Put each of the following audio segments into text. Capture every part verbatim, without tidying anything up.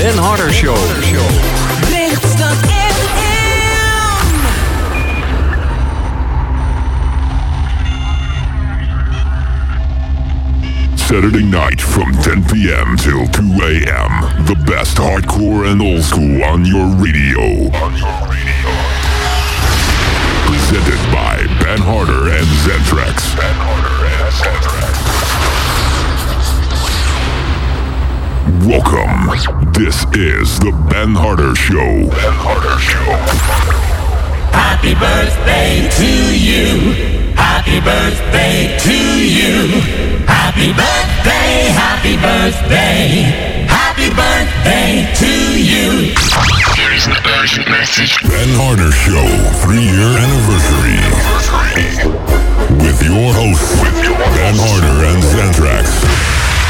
Ben Harder Show. Lichtstad F M. Saturday night from ten p.m. till two a.m. The best hardcore and old school on your radio. On your radio. Presented by Ben Harder and Zentrax. Ben Harder and Zentrax. Welcome. This is the Ben Harder Show. Ben Harder Show. Happy birthday to you. Happy birthday to you. Happy birthday, happy birthday. Happy birthday to you. Here is an urgent message. Ben Harder Show three-year anniversary. With your hosts, With your Ben Harder and Zentrax.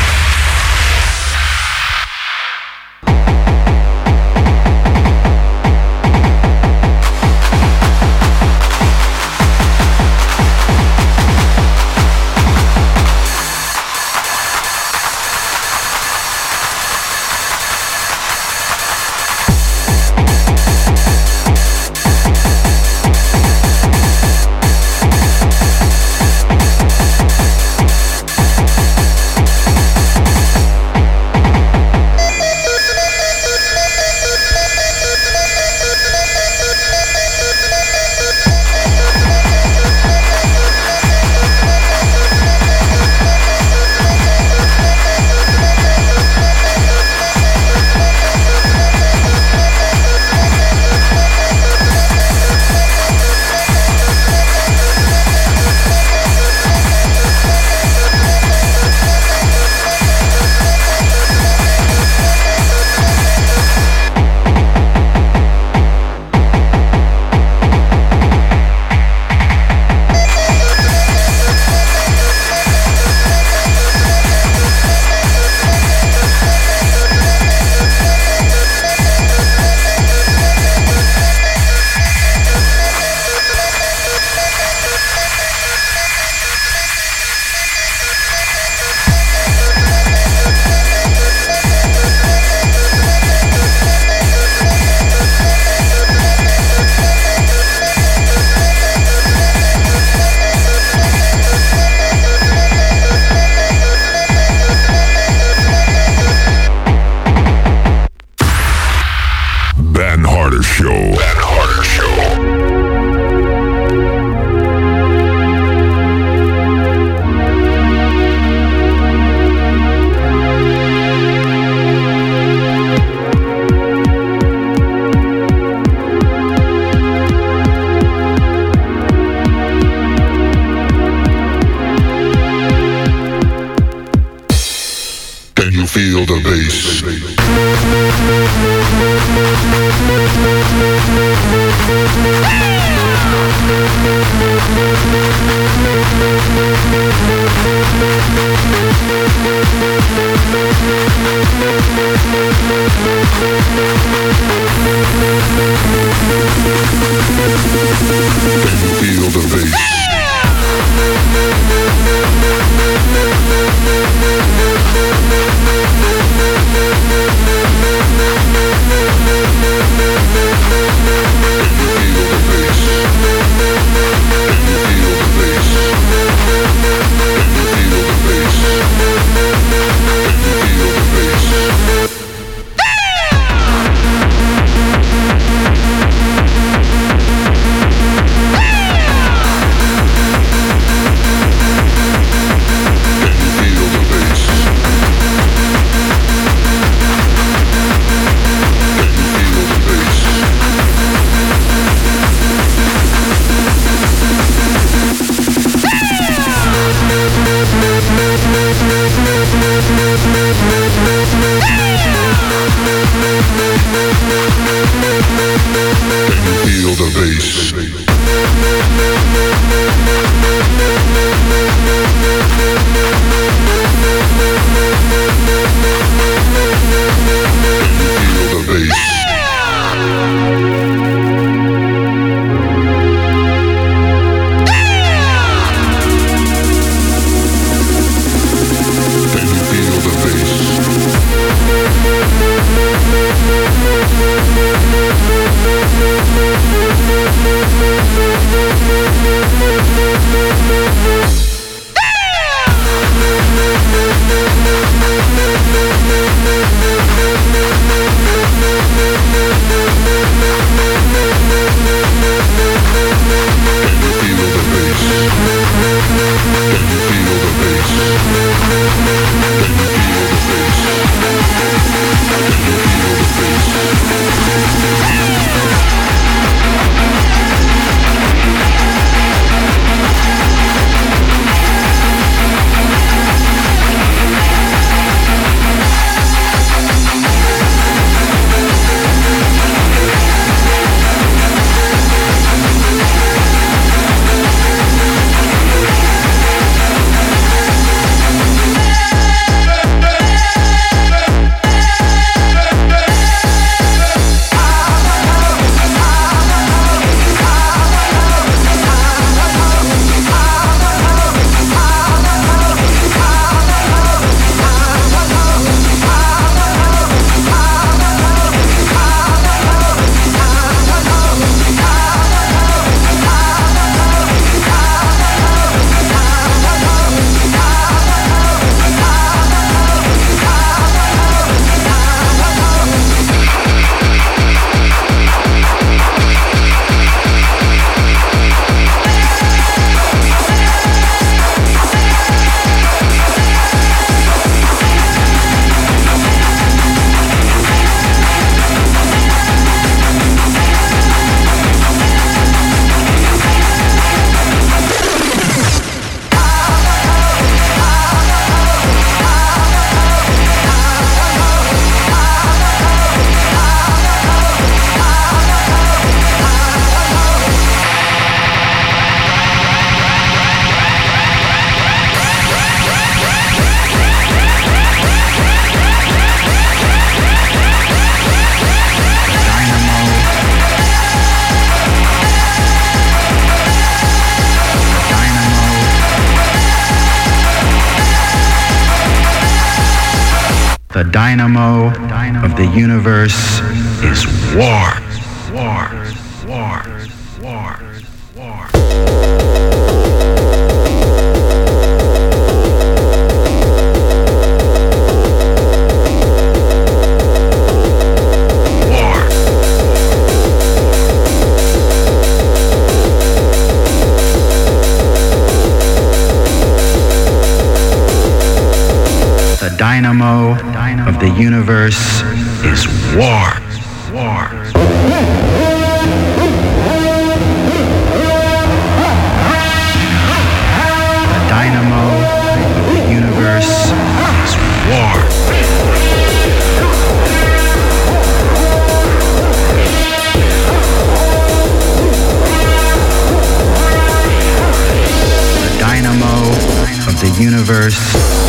Feel the bass. Can you feel the bass? Can you feel the bass? dynamo of the universe is war. War. War. War. War. The dynamo of the universe is war. War. The dynamo of the universe is war. The dynamo of the universe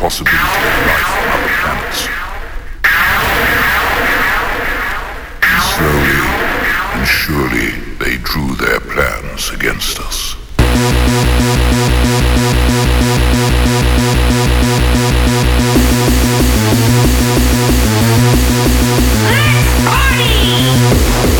possibility of life on other planets. And slowly and surely they drew their plans against us. Let's party!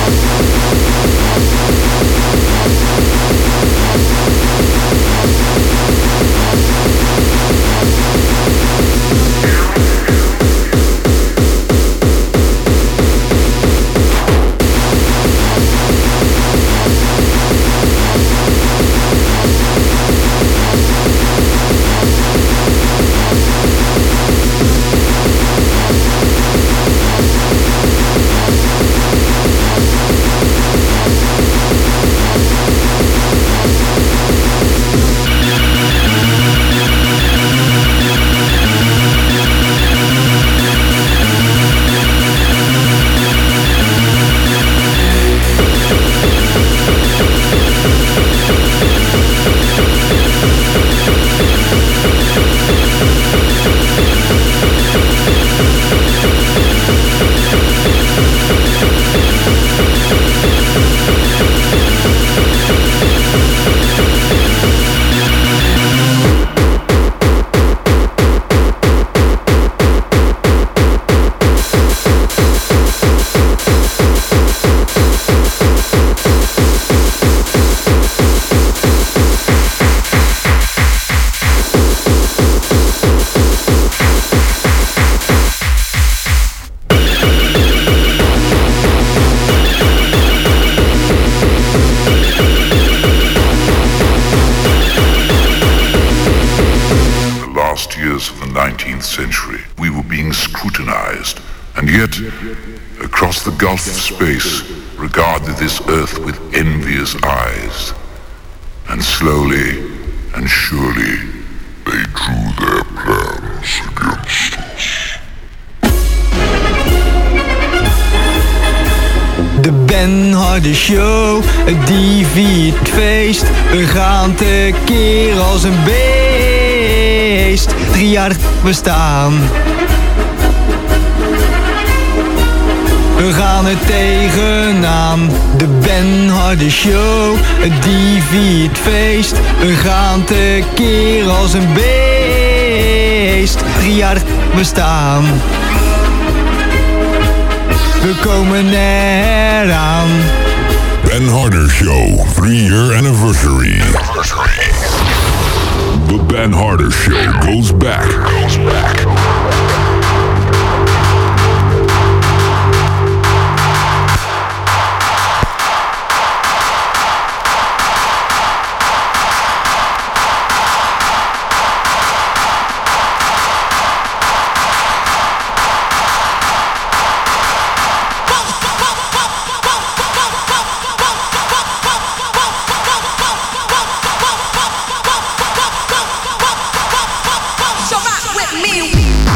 Century, we were being scrutinized, and yet, across the gulf of space, regarded this earth with envious eyes. And slowly and surely, they drew their plans against us. De Ben Harder Show, die viert feest. We gaan tekeer als een beest. Drie jaar bestaan. We gaan er tegenaan. De Ben Harder Show, die viert feest. We gaan tekeer als een beest. Drie jaar bestaan. We komen eraan. Ben Harder Show, three-year anniversary. anniversary. The Ben Harder Show goes back. Goes back. So rock with me.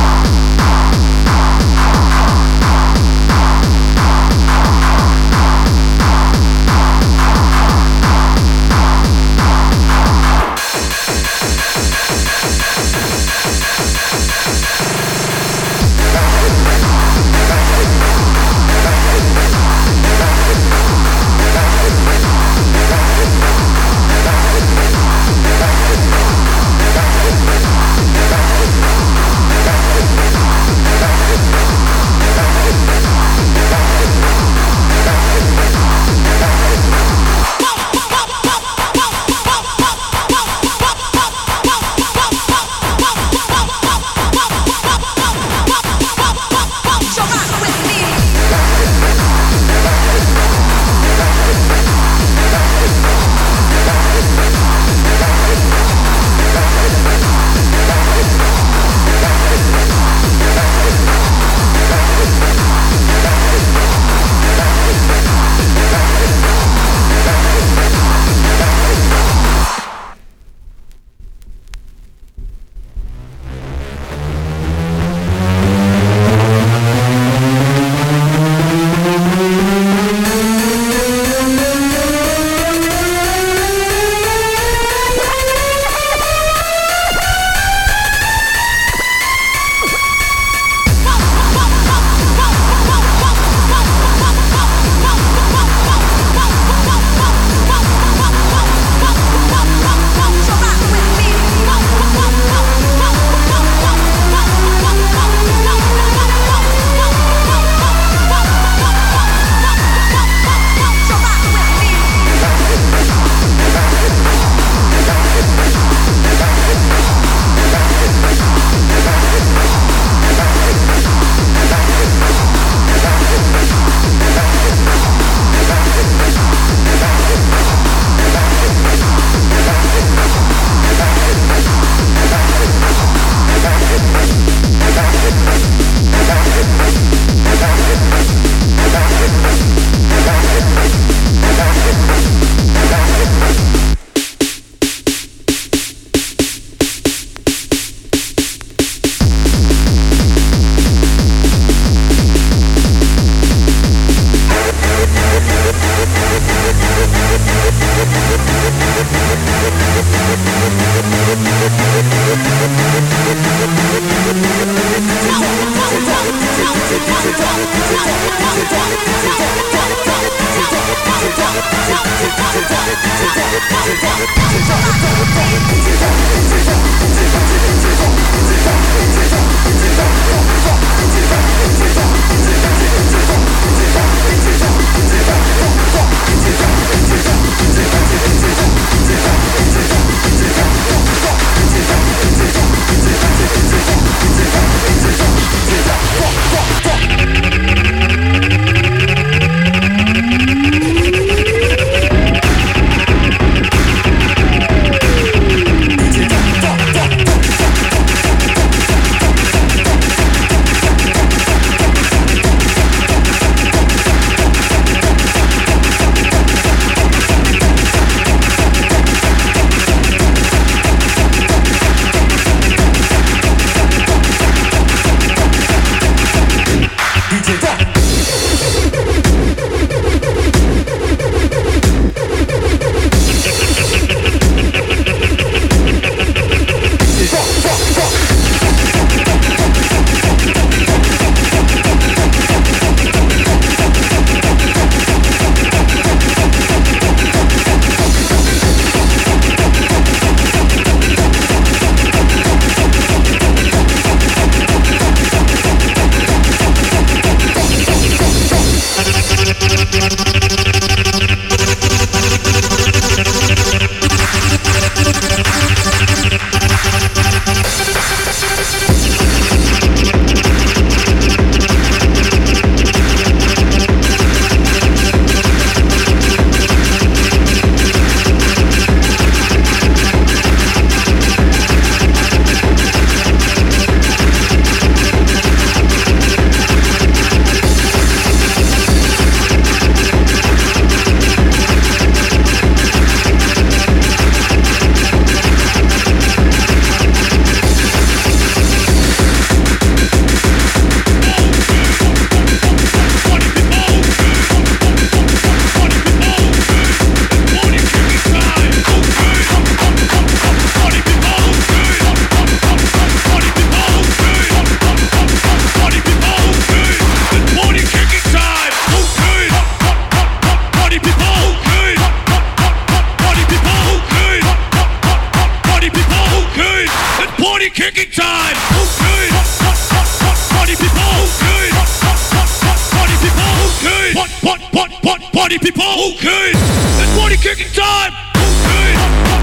Party people, okay. It's party kicking time, okay.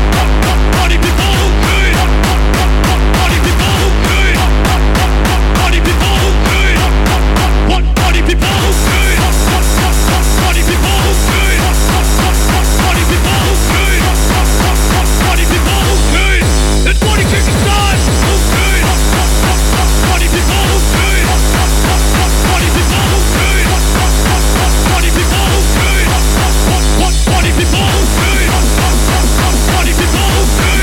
Party people, okay. Party people, okay. Party people, okay. What party people, okay. Party people, okay. Party people, okay. Party people, okay. It's party kicking time, okay. Party people, okay. Party people, okay. Party people, okay. What party people, okay. Party people, okay.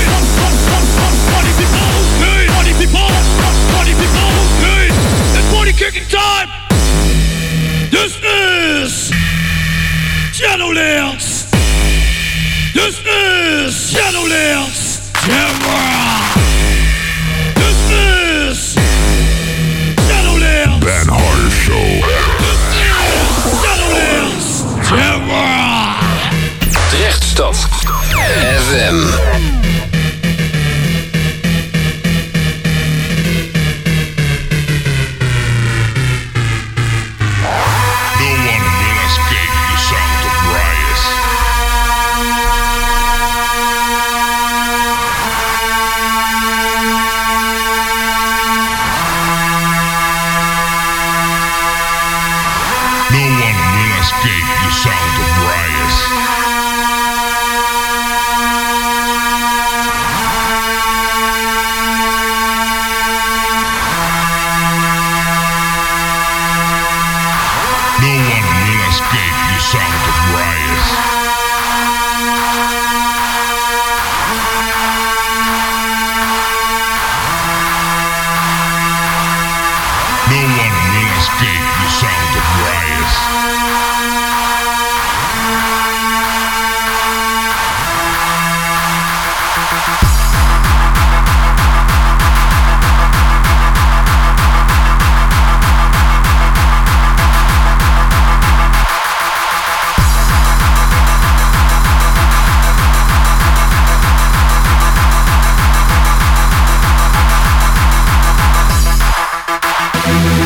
Party people, okay. Party people, party people, okay. It's party kicking time. This is Shadowlands. This is Shadowlands. Terror. This is Shadowlands. Ben Harder Show. This is Shadowlands. Terror. Rechtstad F M.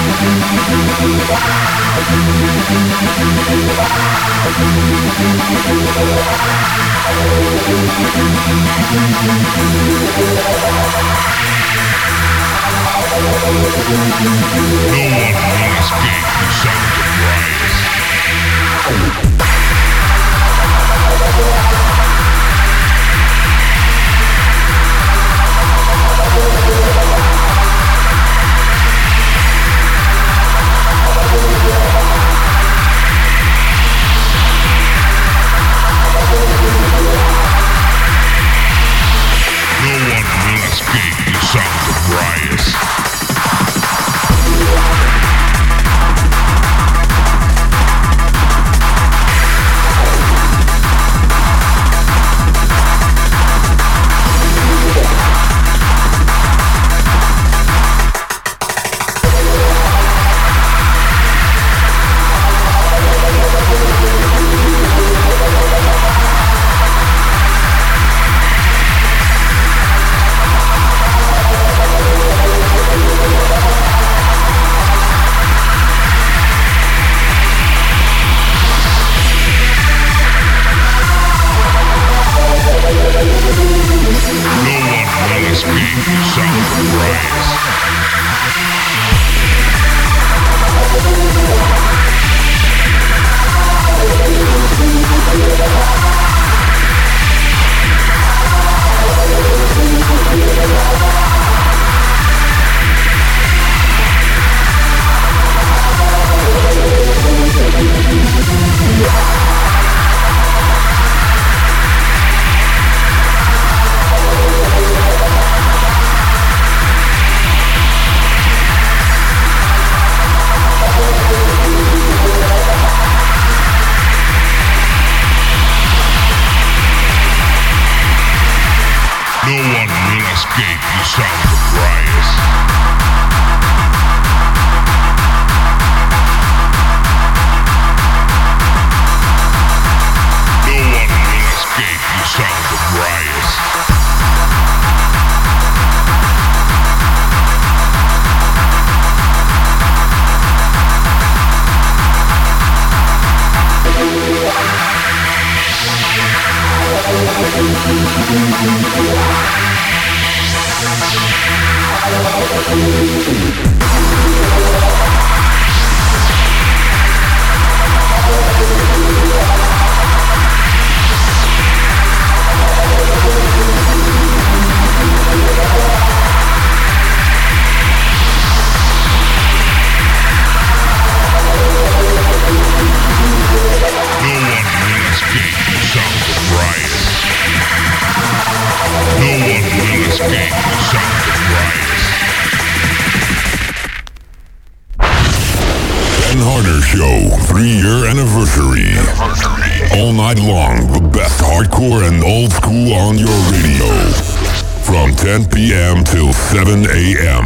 seven a.m.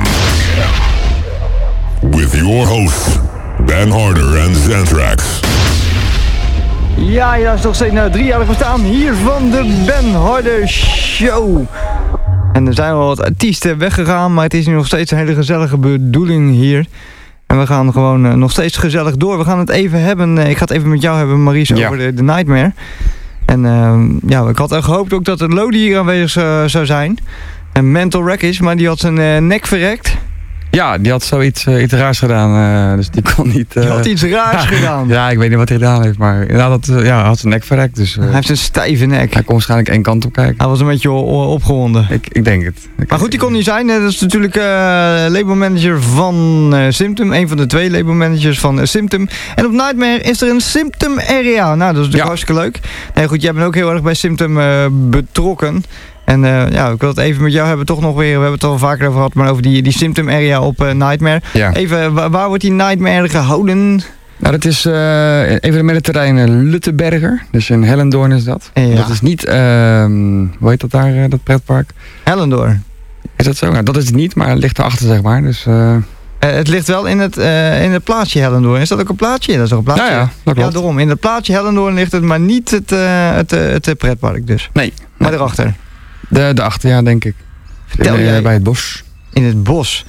With your hosts, Ben Harder en Xanthrax. Ja, ja, is nog steeds na driejarig bestaan hier van de Ben Harder Show. En er zijn wel wat artiesten weggegaan, maar het is nu nog steeds een hele gezellige bedoeling hier. En we gaan gewoon uh, nog steeds gezellig door. We gaan het even hebben, uh, ik ga het even met jou hebben, Maurice, ja. over de, de Nightmare. En uh, ja, ik had er gehoopt ook dat het Lodi hier aanwezig uh, zou zijn. En Mental Wreckage, maar die had zijn uh, nek verrekt. Ja, die had zoiets uh, iets raars gedaan, uh, dus die kon niet... Uh... Die had iets raars gedaan? Ja, ik weet niet wat hij gedaan heeft, maar inderdaad, dat, uh, ja, hij had zijn nek verrekt. Dus, uh, hij heeft een stijve nek. Hij kon waarschijnlijk één kant op kijken. Hij was een beetje opgewonden. Ik, ik denk het. Ik maar goed, die kon niet zijn. Dat is natuurlijk uh, labelmanager van uh, Symptom. Een van de twee labelmanagers van uh, Symptom. En op Nightmare is er een Symptom area. Nou, dat is natuurlijk ja. hartstikke leuk. Nee, goed, jij bent ook heel erg bij Symptom uh, betrokken. En uh, ja, ik wil het even met jou hebben, toch nog weer, we hebben het al vaker over gehad, maar over die, die Symptom area op uh, Nightmare. Ja. Even, waar, waar wordt die Nightmare gehouden? Nou, dat is uh, even de middenterrein Lutteberger, dus in Hellendoorn is dat. Ja. Dat is niet, uh, hoe heet dat daar, uh, dat pretpark? Hellendoorn. Is dat zo? Nou, dat is het niet, maar het ligt erachter, zeg maar. Dus, uh... uh, het ligt wel in het, uh, in het plaatsje Hellendoorn. Is dat ook een plaatsje? Dat is ook een plaatsje. Ja, ja, dat klopt. Ja, daarom. In het plaatsje Hellendoorn ligt het, maar niet het, uh, het, uh, het uh, pretpark dus. Nee. Maar nee. erachter. De, de achter, ja, denk ik. Vertel in, jij, bij het bos. In het bos.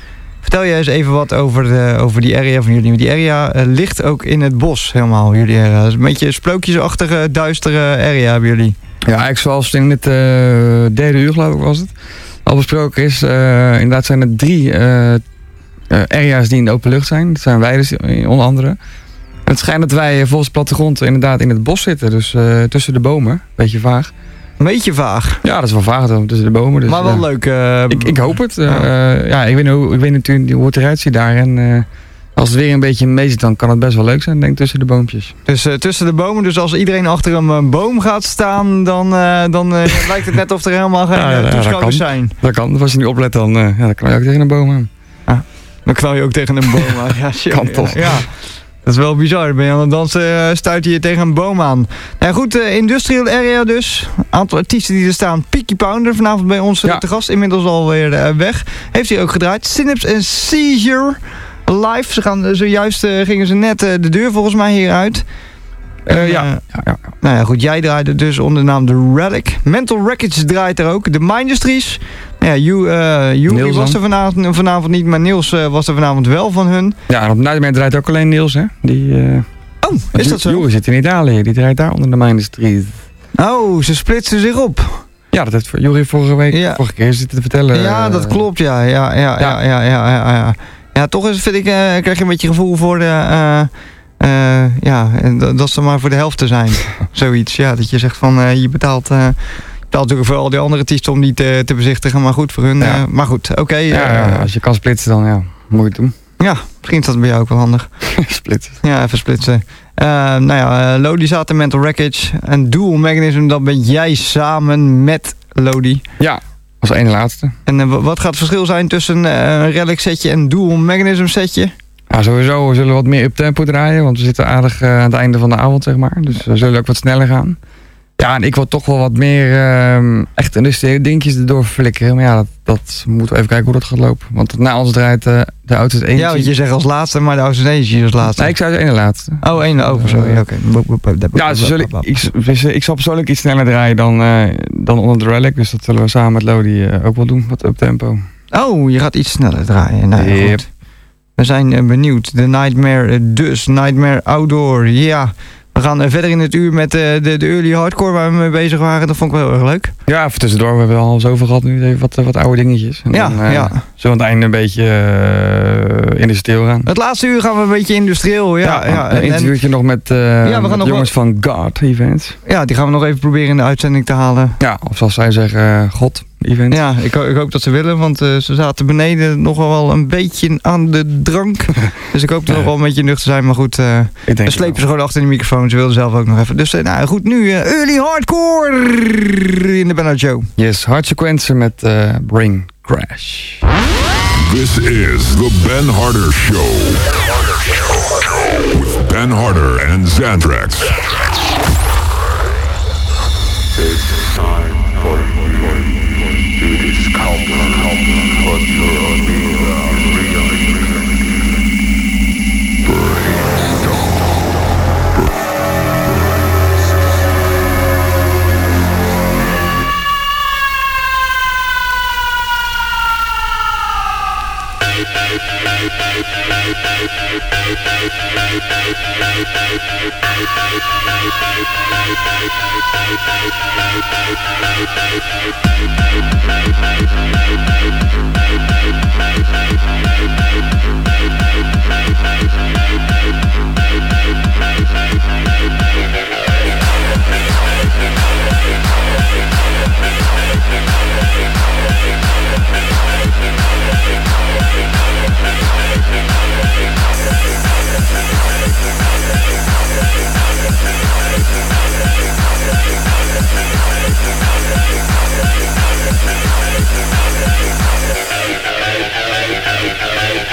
Vertel jij eens even wat over, de, over die area van jullie. Die area uh, ligt ook in het bos helemaal, jullie area. Dat is een beetje een sprookjesachtige, duistere area hebben jullie. Ja, eigenlijk zoals in het uh, derde uur geloof ik was het. Al besproken is, uh, inderdaad zijn er drie uh, uh, area's die in de open lucht zijn. Dat zijn weiden onder andere. En het schijnt dat wij volgens de plattegrond inderdaad in het bos zitten. Dus uh, tussen de bomen, beetje vaag. Een beetje vaag. Ja, dat is wel vaag dan, tussen de bomen. Dus, maar wel ja. leuk. Uh, ik, ik hoop het. Uh, ja. Uh, ja, ik weet, hoe, ik weet natuurlijk hoe het eruit ziet daar. En uh, als het weer een beetje mee zit, dan kan het best wel leuk zijn, denk ik, tussen de boompjes. Dus uh, tussen de bomen, dus als iedereen achter een uh, boom gaat staan, dan, uh, dan uh, lijkt het net of er helemaal geen ja, ja, toeschouwers dat zijn. Dat kan. Als je niet oplet, dan, uh, ja, dan knal je ook tegen een boom aan. Ah, dan knal je ook tegen een boom aan. Ja, shit, kan toch. Ja, ja. Dat is wel bizar. Ben je aan het dansen, uh, stuit je tegen een boom aan. Nou goed, uh, industrial area dus. Aantal artiesten die er staan. Peaky Pounder vanavond bij ons uh, ja. te gast. Inmiddels alweer uh, weg. Heeft hij ook gedraaid. Synapse en Seizure live. Ze gaan, zojuist uh, gingen ze net uh, de deur volgens mij hieruit. Uh, uh, ja. Ja, ja. Nou ja, goed. Jij draaide dus onder de naam The Relic. Mental Wreckage draait er ook. The Mindustries. Ja, Ju, uh, Jury was er vanavond, vanavond niet, maar Niels uh, was er vanavond wel van hun. Ja, en op Nightmare draait ook alleen Niels, hè? Die, uh, oh, is dat zo? Jury zit in Italië, die draait daar onder de Mindustries. Oh, ze splitsen zich op. Ja, dat heeft Jury vorige week, ja. vorige keer zitten te vertellen. Ja, dat klopt, ja. Ja, ja, ja, ja, ja, ja, ja. ja toch is, vind ik, uh, krijg je een beetje gevoel voor de... Uh, Uh, ja, dat, dat ze maar voor de helft te zijn. Zoiets, ja. Dat je zegt van, uh, je betaalt... Uh, natuurlijk voor al die andere artiesten om die te, te bezichten, maar goed voor hun. Ja. Uh, maar goed, oké. Okay, ja, uh, ja, als je kan splitsen, dan ja, moet je het doen. Ja, misschien is dat bij jou ook wel handig. Splitsen. Ja, even splitsen. Uh, nou ja, uh, Lodi zat in Mental Wreckage. En Dual Mechanism, dat ben jij samen met Lodi. Ja, als ene laatste. En uh, wat gaat het verschil zijn tussen uh, een Relic setje en een Dual Mechanism setje? Ja, sowieso we zullen wat meer up tempo draaien, want we zitten aardig uh, aan het einde van de avond, zeg maar. Dus we zullen ook wat sneller gaan. Ja, en ik wil toch wel wat meer uh, echt industriële dingetjes erdoor flikkeren. Maar ja, dat, dat moeten we even kijken hoe dat gaat lopen. Want na ons draait uh, de Outside Energy. Ja, want je zegt als laatste, maar de Outside Energy is als laatste. Nee, ik zei de ene laatste. Oh, één, oh, sorry, uh, oké. Okay. Ja, ze zullen, ik, ik zal persoonlijk iets sneller draaien dan, uh, dan onder de Relic. Dus dat zullen we samen met Lodi uh, ook wel doen, wat up tempo. Oh, je gaat iets sneller draaien. Nou, yep. Goed. We zijn uh, benieuwd. De Nightmare uh, dus. Nightmare Outdoor. Ja. We gaan uh, verder in het uur met uh, de, de early hardcore waar we mee bezig waren. Dat vond ik wel heel erg leuk. Ja, even tussendoor. We hebben al zoveel gehad nu. Even wat, wat oude dingetjes. En ja, dan, uh, ja. Zullen we aan het einde een beetje uh, industrieel gaan. Het laatste uur gaan we een beetje industrieel. Ja, ja, ja. Een interviewtje nog met uh, ja, we gaan nog jongens wel... van God Events. Ja, die gaan we nog even proberen in de uitzending te halen. Ja, of zoals zij zeggen, uh, God Events. Ja, ik, ik hoop dat ze willen, want uh, ze zaten beneden nog wel een beetje aan de drank. Dus ik hoop er nog wel een beetje nuchter te zijn, maar goed. Uh, we slepen ze gewoon achter de microfoon. Ze wilden zelf ook nog even. Dus uh, nou goed, nu uh, early hardcore in de Bernard Show. Yes, hard sequencer met uh, Brain Crash. This is the Ben Harder Show. With Ben Harder and Xandrax. It's time for you to discover what you're really. Hey,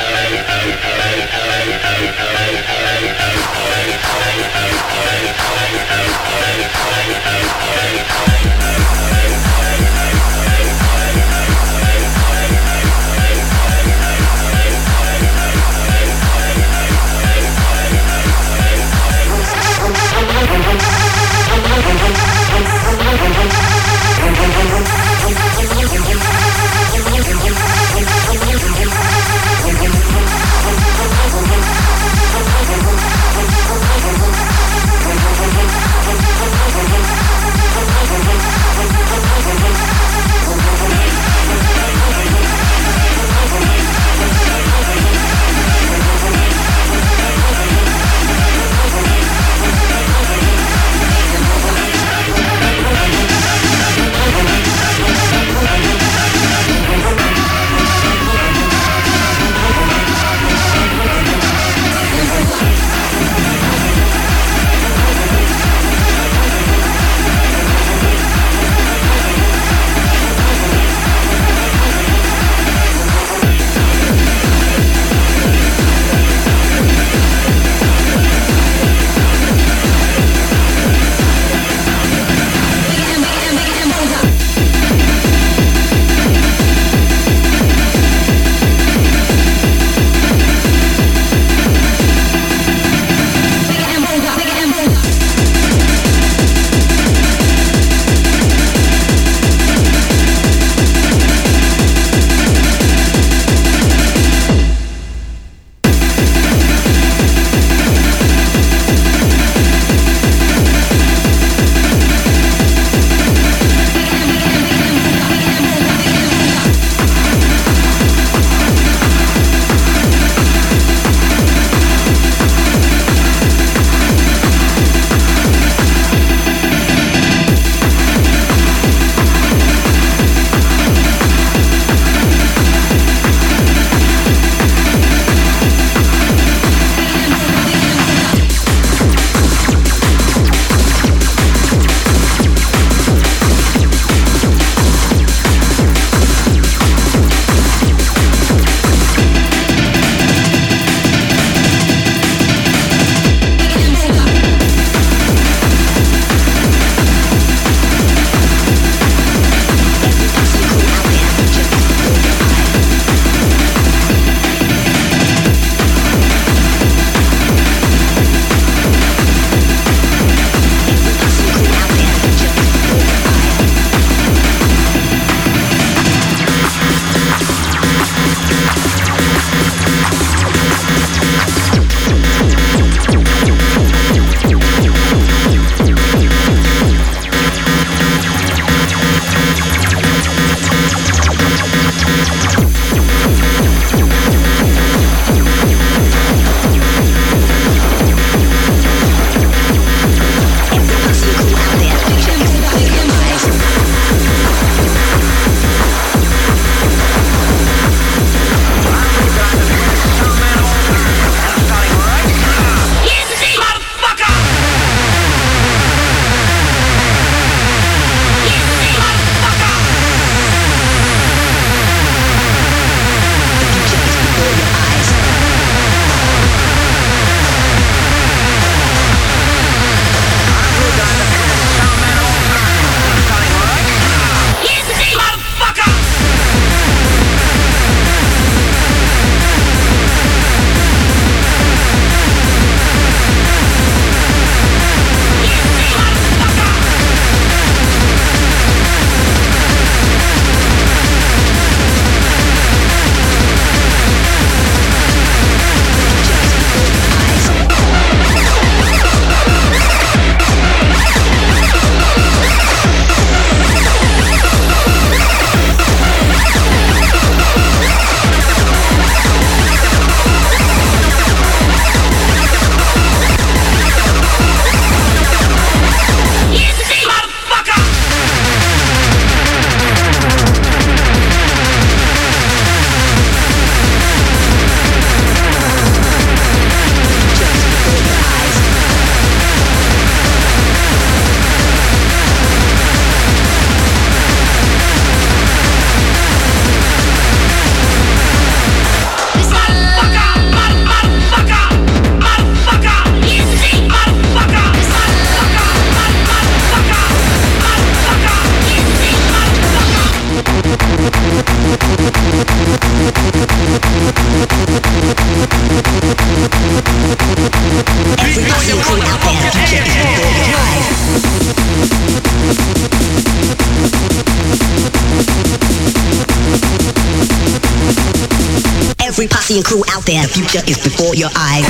Every posse and crew out there, future is before your eyes. Every posse and crew out there, the future is before your eyes.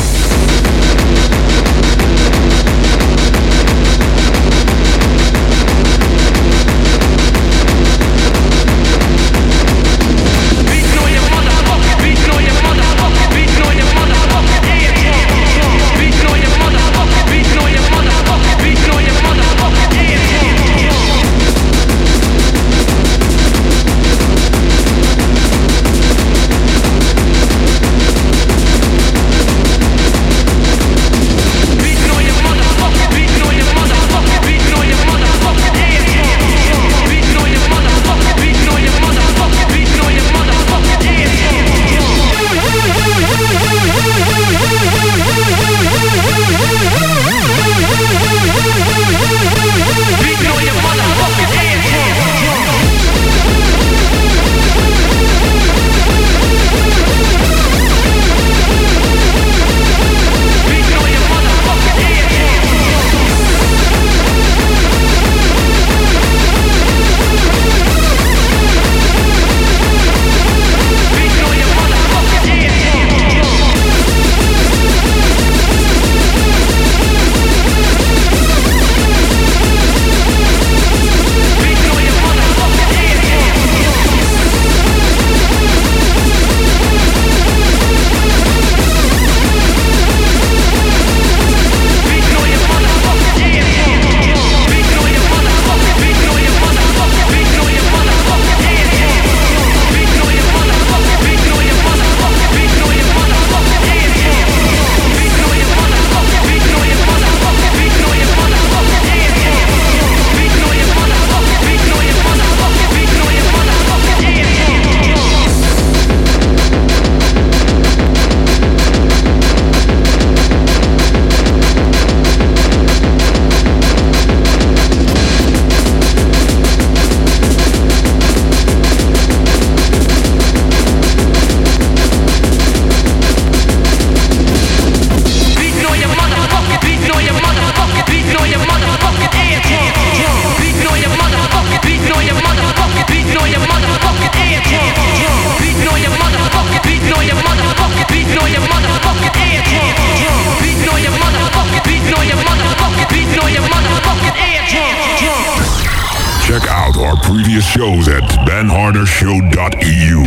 Check out our previous shows at ben harder show dot e u.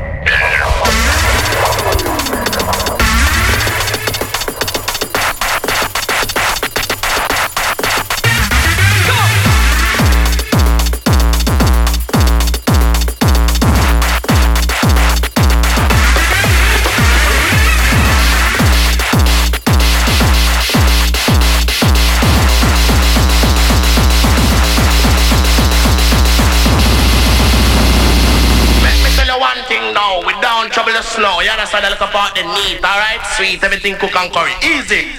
Trouble the snow, you understand the little part the neat, alright? Sweet, everything cook and curry, easy.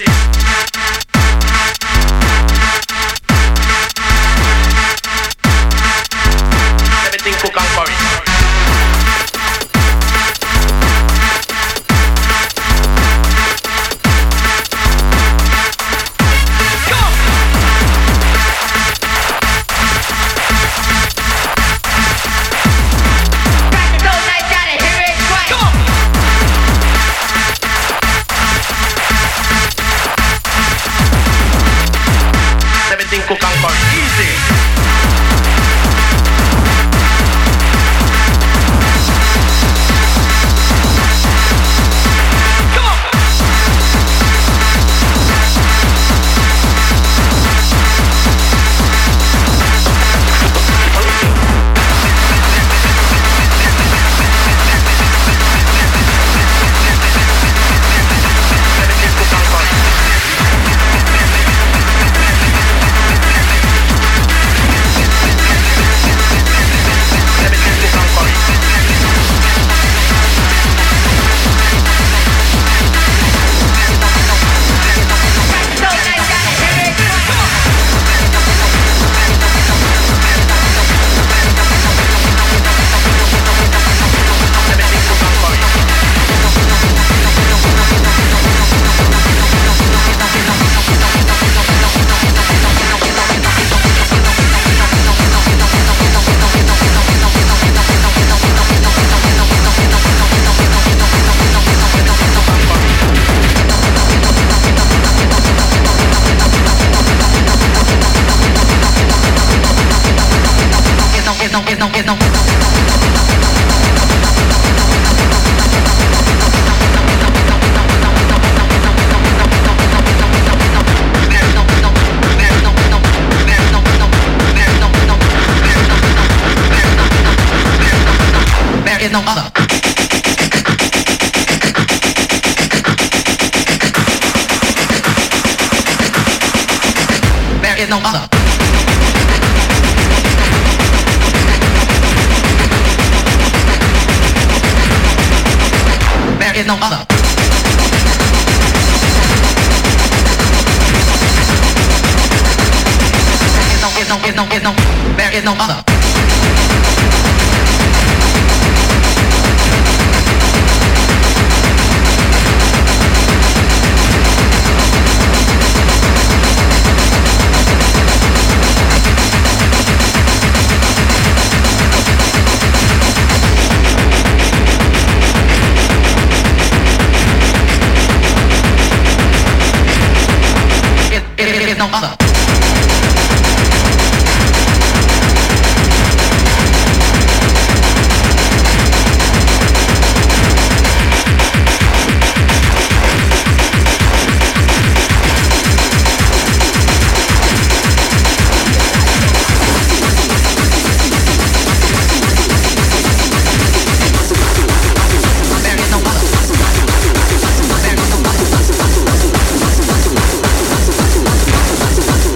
Everything cook and curry. Cook and curry, easy. There is no other. There is no other. There is no other. There is no, is no, is no, there is no other. It is no other. There is no other.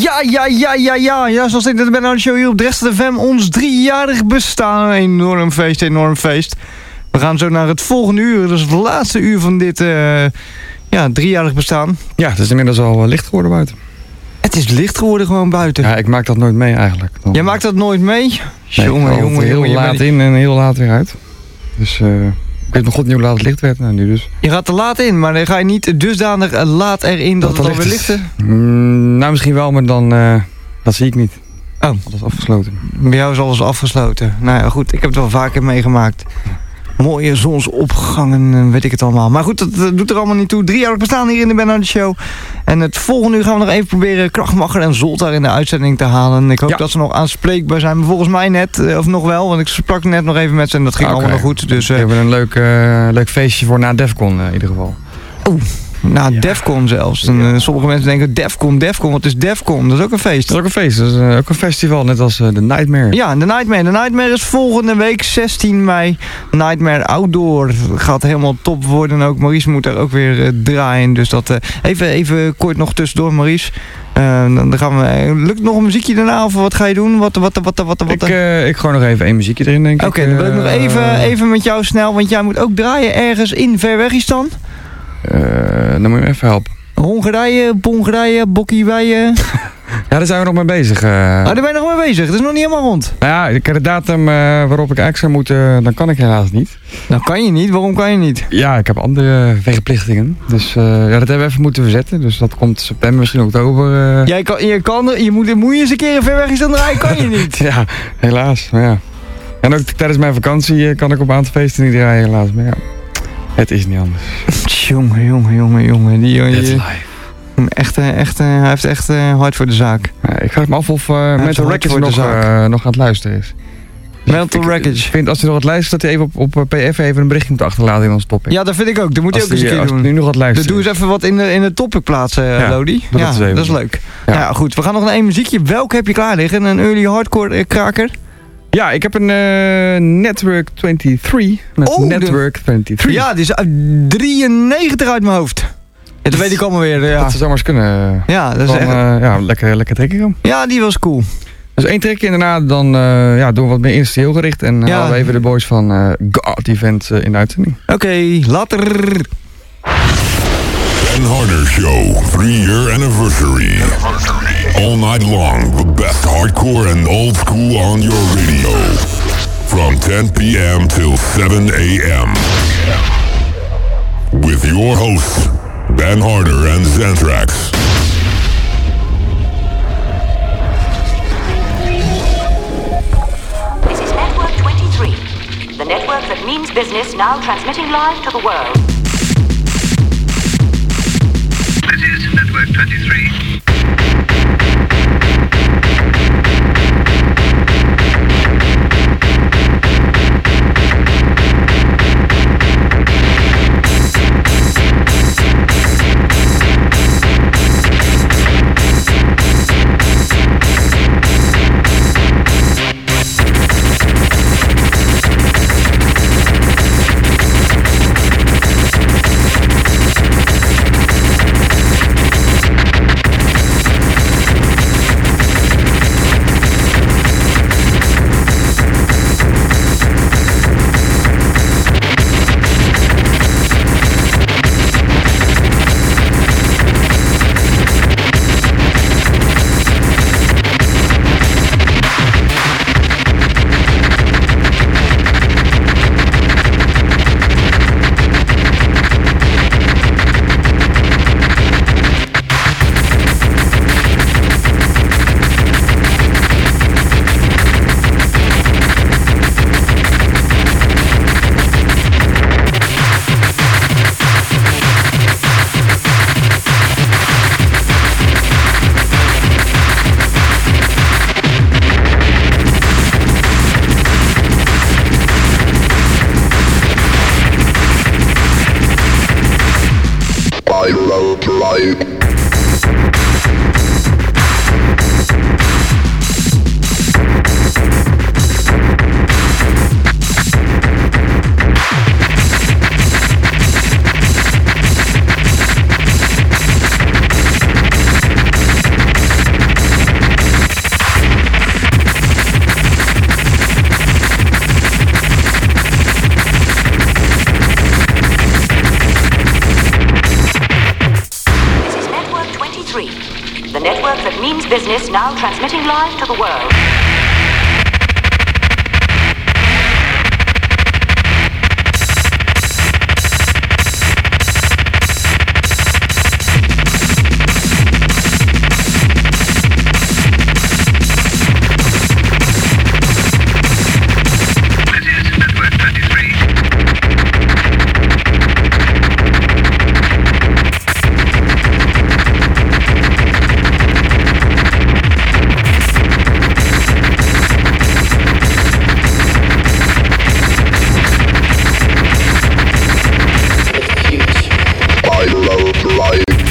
Ja, ja, ja, ja, ja. Ja, zoals ik net ben aan de show hier op Drechtstad F M. Ons driejarig bestaan. Een enorm feest, enorm feest. We gaan zo naar het volgende uur. Dat is het laatste uur van dit uh, ja, driejarig bestaan. Ja, het is inmiddels al uh, licht geworden buiten. Het is licht geworden gewoon buiten. Ja, ik maak dat nooit mee eigenlijk. Dan... Jij maakt dat nooit mee? Nee, jongen, ik jongen, heel jongen, laat bent... in en heel laat weer uit. Dus uh, ik weet nog god niet hoe laat het licht werd. Nou, nu dus. Je gaat te laat in, maar dan ga je niet dusdanig laat erin dat, dat het alweer licht is? Mm, nou, misschien wel, maar dan... Uh, dat zie ik niet. Oh. Dat is afgesloten. Bij jou is alles afgesloten. Nou ja, goed. Ik heb het wel vaker meegemaakt. Mooie zonsopgangen, weet ik het allemaal. Maar goed, dat, dat doet er allemaal niet toe. Drie jaar bestaan hier in de Ben Harder Show. En het volgende uur gaan we nog even proberen Krachtmacher en Zoltar in de uitzending te halen. Ik hoop ja. dat ze nog aanspreekbaar zijn. Maar volgens mij net, of nog wel. Want ik sprak net nog even met ze en dat ging okay. allemaal nog goed. Dus, uh, we hebben een leuk, uh, leuk feestje voor na Defcon uh, in ieder geval. Oeh. Nou, ja. Defcon zelfs. En, uh, sommige mensen denken, Defcon, Defcon, wat is Defcon? Dat is ook een feest. Dat is ook een feest. Dat is uh, ook een festival, net als de uh, Nightmare. Ja, de Nightmare. De Nightmare is volgende week, zestien mei. Nightmare Outdoor. Gaat helemaal top worden. En ook Maurice moet daar ook weer uh, draaien. Dus dat uh, even, even kort nog tussendoor, Maurice. Uh, dan, dan gaan we, uh, lukt nog een muziekje daarna of wat ga je doen? Wat, wat, wat, wat, wat, wat, ik, uh, ik gooi nog even één muziekje erin, denk ik. Oké, okay, dan wil ik nog even, even met jou snel, want jij moet ook draaien ergens in Verwegistan. Uh, dan moet je me even helpen. Hongarije, Hongarije, Bokkiewije. Ja, daar zijn we nog mee bezig. Uh. Oh, daar ben je nog mee bezig. Dat is nog niet helemaal rond. Nou ja, ik heb de datum uh, waarop ik eigenlijk zou moeten, dan kan ik helaas niet. Dan kan je niet? Waarom kan je niet? Ja, ik heb andere verplichtingen. Dus uh, ja, dat hebben we even moeten verzetten. Dus dat komt september, misschien oktober. Uh. Jij kan, je kan, je moet, moet je eens een keer ver weg is dan draaien, kan je niet. Ja, helaas. Maar ja. En ook tijdens mijn vakantie kan ik op een aantal feesten niet draaien, helaas. Maar ja. Het is niet anders. Jongen, jongen, jongen, jongen. Die jongen. That's life. Echt, echt, hij heeft echt uh, hard voor de zaak. Ja, ik vraag me af of uh, Mental Wreckage nog, uh, nog aan het luisteren is. Dus Mental Wreckage. Ik vind als hij nog aan het luisteren dat hij even op, op P F even een berichtje moet achterlaten in ons topic. Ja, dat vind ik ook. Dat moet hij ook eens een keer als doen. nu nog aan het luisteren. Dus doe eens even wat in de, in de topic plaatsen, ja, Lodi. Ja, dat is, dat is leuk. Ja. Ja, goed. We gaan nog naar één muziekje. Welke heb je klaar liggen? Een early hardcore uh, kraker? Ja, ik heb een uh, Network drieëntwintig. Met oh, Network drieëntwintig. Ja, die is uit drieënnegentig uit mijn hoofd. Ja, dat weet ik allemaal weer. Ja. Dat zou maar eens kunnen. Ja, dat is dan, echt... Uh, ja, lekker, lekker trekje. Ja, die was cool. Dus één trekje en daarna dan, uh, ja, doen we wat meer industrieel gericht. En uh, ja. halen we even de boys van uh, God Event uh, in de uitzending. Oké, okay, later. Ben Harder Show, three-year anniversary. All night long, the best hardcore and old school on your radio. From ten p m till seven a m With your hosts, Ben Harder and Xanthrax. This is Network twenty-three, the network that means business, now transmitting live to the world. This is Network twenty-three. means business, now transmitting live to the world. I love life.